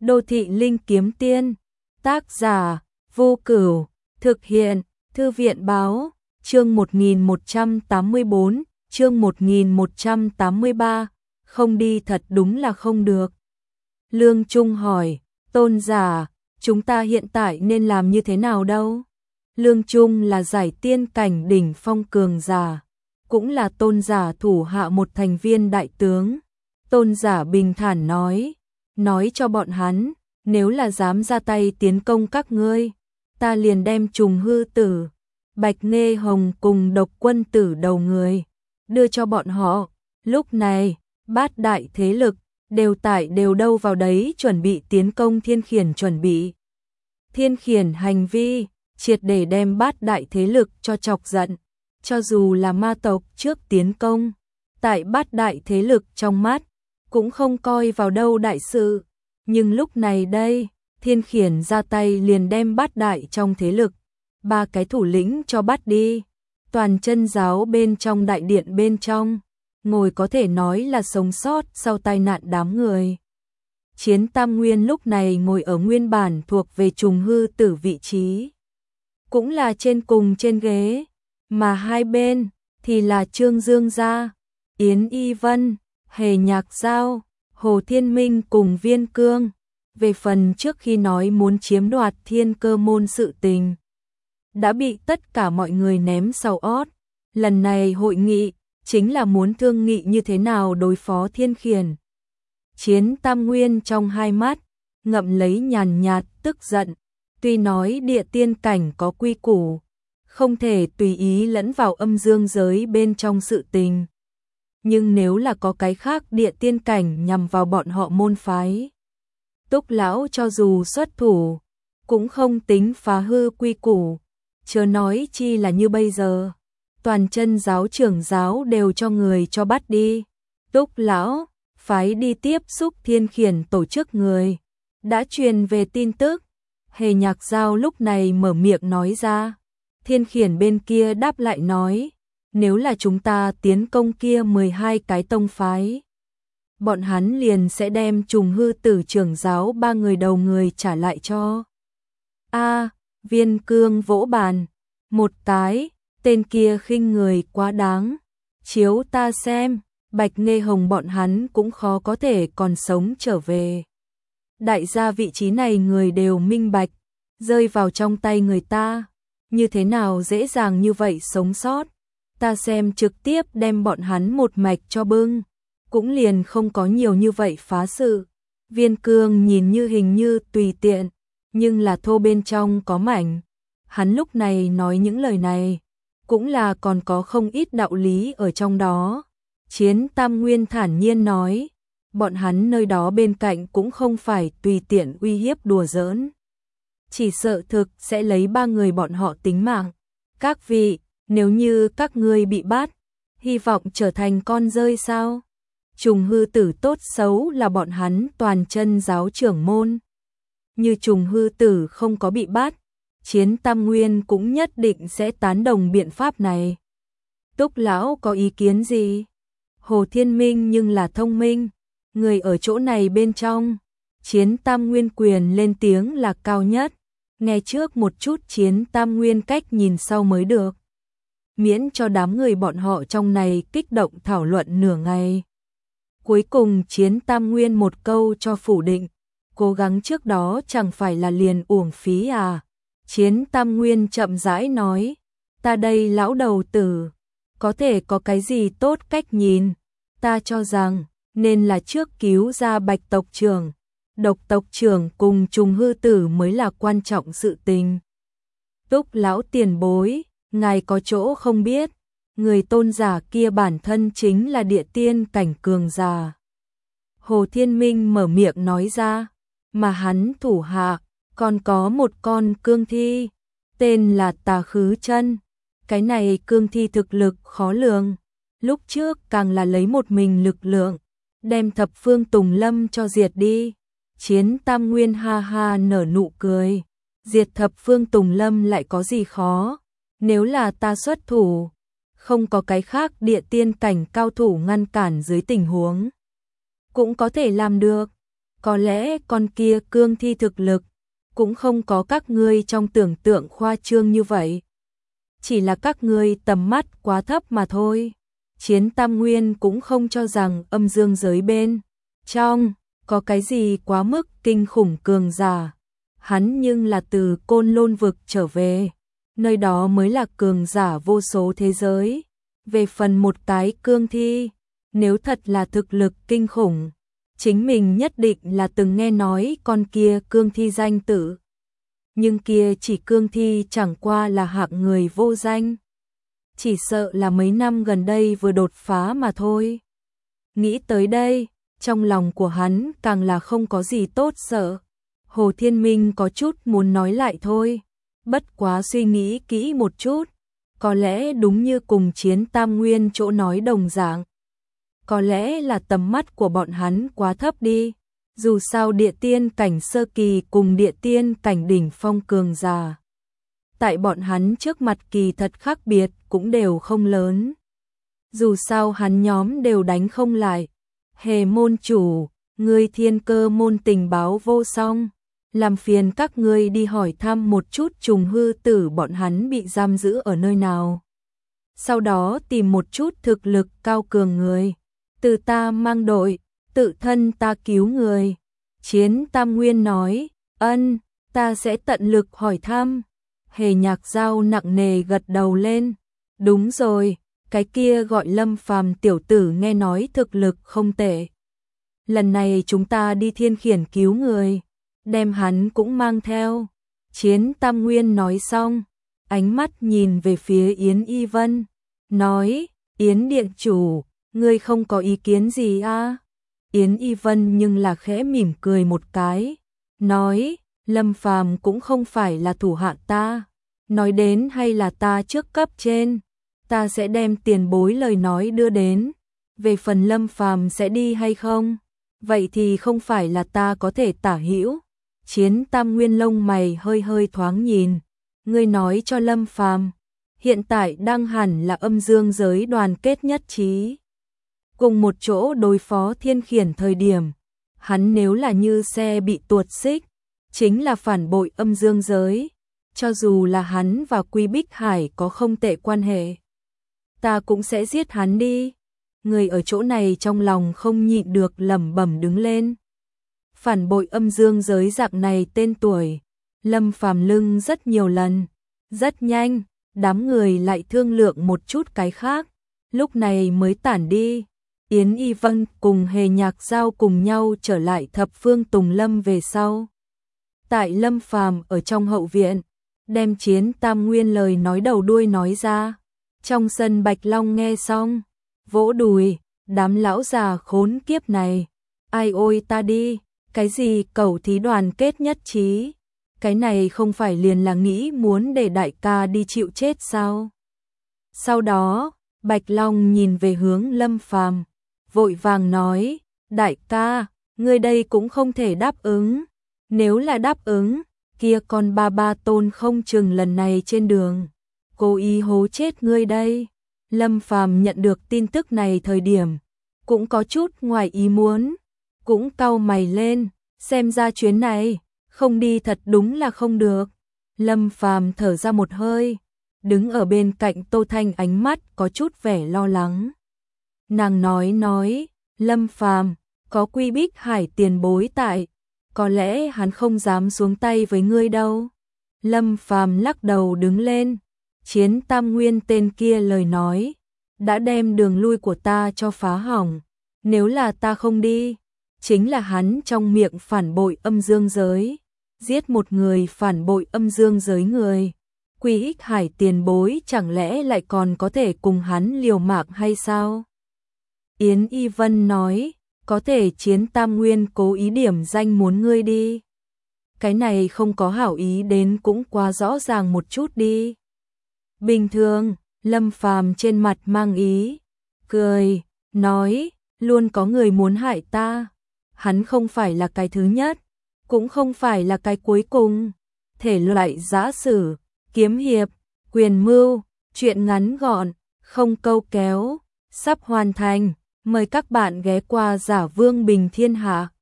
Đô thị linh kiếm tiên. Tác giả Vô Cửu. Thực hiện Thư viện báo. Chương 1184, chương 1183. Không đi thật đúng là không được. Lương Trung hỏi, tôn giả, chúng ta hiện tại nên làm như thế nào đâu? Lương Trung là giải tiên cảnh đỉnh phong cường giả, cũng là tôn giả thủ hạ một thành viên đại tướng. Tôn giả bình thản nói cho bọn hắn, nếu là dám ra tay tiến công các ngươi, ta liền đem Trùng Hư Tử, Bạch Nghê Hồng cùng Độc Quân Tử đầu người đưa cho bọn họ. Lúc này, bát đại thế lực đều đâu vào đấy chuẩn bị tiến công Thiên Khiển, chuẩn bị. Thiên Khiển hành vi triệt để đem bát đại thế lực cho chọc giận, cho dù là ma tộc trước tiến công, tại bát đại thế lực trong mắt cũng không coi vào đâu đại sự, nhưng lúc này đây, Thiên Khiển ra tay liền đem bát đại trong thế lực, ba cái thủ lĩnh cho bắt đi. Toàn chân giáo bên trong đại điện bên trong, ngồi có thể nói là sống sót sau tai nạn đám người. Chiến Tam Nguyên lúc này ngồi ở nguyên bản thuộc về Trùng Hư Tử vị trí, cũng là trên cùng trên ghế, mà hai bên thì là Trương Dương Gia, Yến Y Vân, Hề Nhạc Giao, Hồ Thiên Minh cùng Viên Cương. Về phần trước khi nói muốn chiếm đoạt Thiên Cơ môn sự tình, đã bị tất cả mọi người ném sau ót. Lần này hội nghị chính là muốn thương nghị như thế nào đối phó Thiên Khiển. Chiến Tam Nguyên trong hai mắt ngậm lấy nhàn nhạt tức giận, tuy nói địa tiên cảnh có quy củ, không thể tùy ý lẫn vào âm dương giới bên trong sự tình, nhưng nếu là có cái khác địa tiên cảnh nhằm vào bọn họ môn phái, Túc lão cho dù xuất thủ cũng không tính phá hư quy củ, chớ nói chi là như bây giờ, toàn chân giáo trưởng giáo đều cho người cho bắt đi. Túc lão phái đi tiếp xúc Thiên Khiển tổ chức người đã truyền về tin tức. Hề Nhạc Giao lúc này mở miệng nói ra. Thiên Khiển bên kia đáp lại nói, nếu là chúng ta tiến công kia 12 cái tông phái, bọn hắn liền sẽ đem Trùng Hư Tử trưởng giáo ba người đầu người trả lại cho. Viên Cương vỗ bàn, một cái, tên kia khinh người quá đáng, chiếu ta xem, Bạch Nghê Hồng bọn hắn cũng khó có thể còn sống trở về. Đại gia vị trí này người đều minh bạch, rơi vào trong tay người ta, như thế nào dễ dàng như vậy sống sót, ta xem trực tiếp đem bọn hắn một mạch cho bưng, cũng liền không có nhiều như vậy phá sự. Viên Cương nhìn như hình như tùy tiện, nhưng là thô bên trong có mảnh. Hắn lúc này nói những lời này, cũng là còn có không ít đạo lý ở trong đó. Chiến Tam Nguyên thản nhiên nói, bọn hắn nơi đó bên cạnh cũng không phải tùy tiện uy hiếp đùa giỡn, chỉ sợ thực sẽ lấy ba người bọn họ tính mạng. Các vị, nếu như các ngươi bị bắt, hy vọng trở thành con rơi sao? Trùng Hư Tử tốt xấu là bọn hắn toàn chân giáo trưởng môn, như Trùng Hư Tử không có bị bắt, Chiến Tam Nguyên cũng nhất định sẽ tán đồng biện pháp này. Túc lão có ý kiến gì? Hồ Thiên Minh nhưng là thông minh, người ở chỗ này bên trong, Chiến Tam Nguyên quyền lên tiếng là cao nhất, nghe trước một chút Chiến Tam Nguyên cách nhìn sau mới được, miễn cho đám người bọn họ trong này kích động thảo luận nửa ngày. Cuối cùng Chiến Tam Nguyên một câu cho phủ định, cố gắng trước đó chẳng phải là liền uổng phí à? Chiến Tam Nguyên chậm rãi nói, ta đây lão đầu tử, có thể có cái gì tốt cách nhìn, ta cho rằng nên là trước cứu ra Bạch tộc trưởng, Độc tộc trưởng cùng Trùng Hư Tử mới là quan trọng sự tình. Túc lão tiền bối, ngài có chỗ không biết, người tôn giả kia bản thân chính là địa tiên cảnh cường giả. Hồ Thiên Minh mở miệng nói ra, mà hắn thủ hạ còn có một con cương thi, tên là Tà Khứ Chân. Cái này cương thi thực lực khó lường, lúc trước càng là lấy một mình lực lượng, đem Thập Phương Tùng Lâm cho diệt đi. Chiến Tam Nguyên ha ha nở nụ cười, diệt Thập Phương Tùng Lâm lại có gì khó, nếu là ta xuất thủ, không có cái khác địa tiên cảnh cao thủ ngăn cản dưới tình huống, cũng có thể làm được. Có lẽ con kia cương thi thực lực cũng không có các ngươi trong tưởng tượng khoa trương như vậy. Chỉ là các ngươi tầm mắt quá thấp mà thôi. Chiến Tam Nguyên cũng không cho rằng âm dương giới bên trong có cái gì quá mức kinh khủng cường giả. Hắn nhưng là từ Côn Lôn vực trở về, nơi đó mới là cường giả vô số thế giới. Về phần một cái cương thi, nếu thật là thực lực kinh khủng, chính mình nhất định là từng nghe nói con kia cương thi danh tự. Nhưng kia chỉ cương thi chẳng qua là hạng người vô danh. Chỉ sợ là mấy năm gần đây vừa đột phá mà thôi. Nghĩ tới đây, trong lòng của hắn càng là không có gì tốt sợ. Hồ Thiên Minh có chút muốn nói lại thôi. Bất quá suy nghĩ kỹ một chút, có lẽ đúng như cùng Chiến Tam Nguyên chỗ nói đồng dạng. Có lẽ là tầm mắt của bọn hắn quá thấp đi. Dù sao địa tiên cảnh sơ kỳ cùng địa tiên cảnh đỉnh phong cường giả, tại bọn hắn trước mặt kỳ thật khác biệt cũng đều không lớn. Dù sao hắn nhóm đều đánh không lại. Hề môn chủ, ngươi Thiên Cơ môn tình báo vô song, làm phiền các ngươi đi hỏi thăm một chút Trùng Hư Tử bọn hắn bị giam giữ ở nơi nào. Sau đó tìm một chút thực lực cao cường người, từ ta mang đội, tự thân ta cứu người. Chiến Tam Nguyên nói, ân, ta sẽ tận lực hỏi thăm. Hề Nhạc Giao nặng nề gật đầu lên. Đúng rồi, cái kia gọi Lâm Phàm tiểu tử nghe nói thực lực không tệ. Lần này chúng ta đi Thiên Khiển cứu người, đem hắn cũng mang theo. Chiến Tam Nguyên nói xong, ánh mắt nhìn về phía Yến Y Vân, nói, Yến điện chủ, ngươi không có ý kiến gì à? Yến Y Vân nhưng là khẽ mỉm cười một cái, nói, Lâm Phàm cũng không phải là thủ hạ ta, nói đến hay là ta trước cấp trên, ta sẽ đem tiền bối lời nói đưa đến, về phần Lâm Phàm sẽ đi hay không, vậy thì không phải là ta có thể tả hữu. Chiến Tam Nguyên lông mày hơi hơi thoáng nhìn, ngươi nói cho Lâm Phàm, hiện tại đang hẳn là âm dương giới đoàn kết nhất trí, cùng một chỗ đối phó Thiên Khiển thời điểm, hắn nếu là như xe bị tuột xích, chính là phản bội âm dương giới, cho dù là hắn và Quy Bích Hải có không tệ quan hệ, ta cũng sẽ giết hắn đi. Người ở chỗ này trong lòng không nhịn được lẩm bẩm đứng lên. Phản bội âm dương giới dạng này tên tuổi, Lâm Phàm lưng rất nhiều lần, rất nhanh, đám người lại thương lượng một chút cái khác, lúc này mới tản đi. Yến Y Vân cùng Hề Nhạc Giao cùng nhau trở lại Thập Phương Tùng Lâm về sau. Tại Lâm Phàm ở trong hậu viện, đem Chiến Tam Nguyên lời nói đầu đuôi nói ra. Trong sân Bạch Long nghe xong, vỗ đùi, đám lão già khốn kiếp này, ai ôi ta đi, cái gì cẩu thí đoàn kết nhất trí, cái này không phải liền là nghĩ muốn để đại ca đi chịu chết sao? Sau đó, Bạch Long nhìn về hướng Lâm Phàm, vội vàng nói, đại ca, ngươi đây cũng không thể đáp ứng, nếu là đáp ứng, kia con ba tôn không chừng lần này trên đường, cố ý hố chết ngươi đây. Lâm Phàm nhận được tin tức này thời điểm, cũng có chút ngoài ý muốn, cũng cau mày lên, xem ra chuyến này, không đi thật đúng là không được. Lâm Phàm thở ra một hơi, đứng ở bên cạnh Tô Thanh ánh mắt có chút vẻ lo lắng. Nàng nói, Lâm Phàm, có Quy Bích Hải tiền bối tại, có lẽ hắn không dám xuống tay với ngươi đâu. Lâm Phàm lắc đầu đứng lên, Chiến Tam Nguyên tên kia lời nói, đã đem đường lui của ta cho phá hỏng, nếu là ta không đi, chính là hắn trong miệng phản bội âm dương giới, giết một người phản bội âm dương giới người. Quy Bích Hải tiền bối chẳng lẽ lại còn có thể cùng hắn liều mạng hay sao? Yến Y Vân nói, có thể Chiến Tam Nguyên cố ý điểm danh muốn ngươi đi. Cái này không có hảo ý đến cũng quá rõ ràng một chút đi. Bình thường, Lâm Phàm trên mặt mang ý, cười, nói, luôn có người muốn hại ta. Hắn không phải là cái thứ nhất, cũng không phải là cái cuối cùng. Thể loại giã sử, kiếm hiệp, quyền mưu, truyện ngắn gọn, không câu kéo, sắp hoàn thành. Mời các bạn ghé qua Giả Vương Bình Thiên Hạ.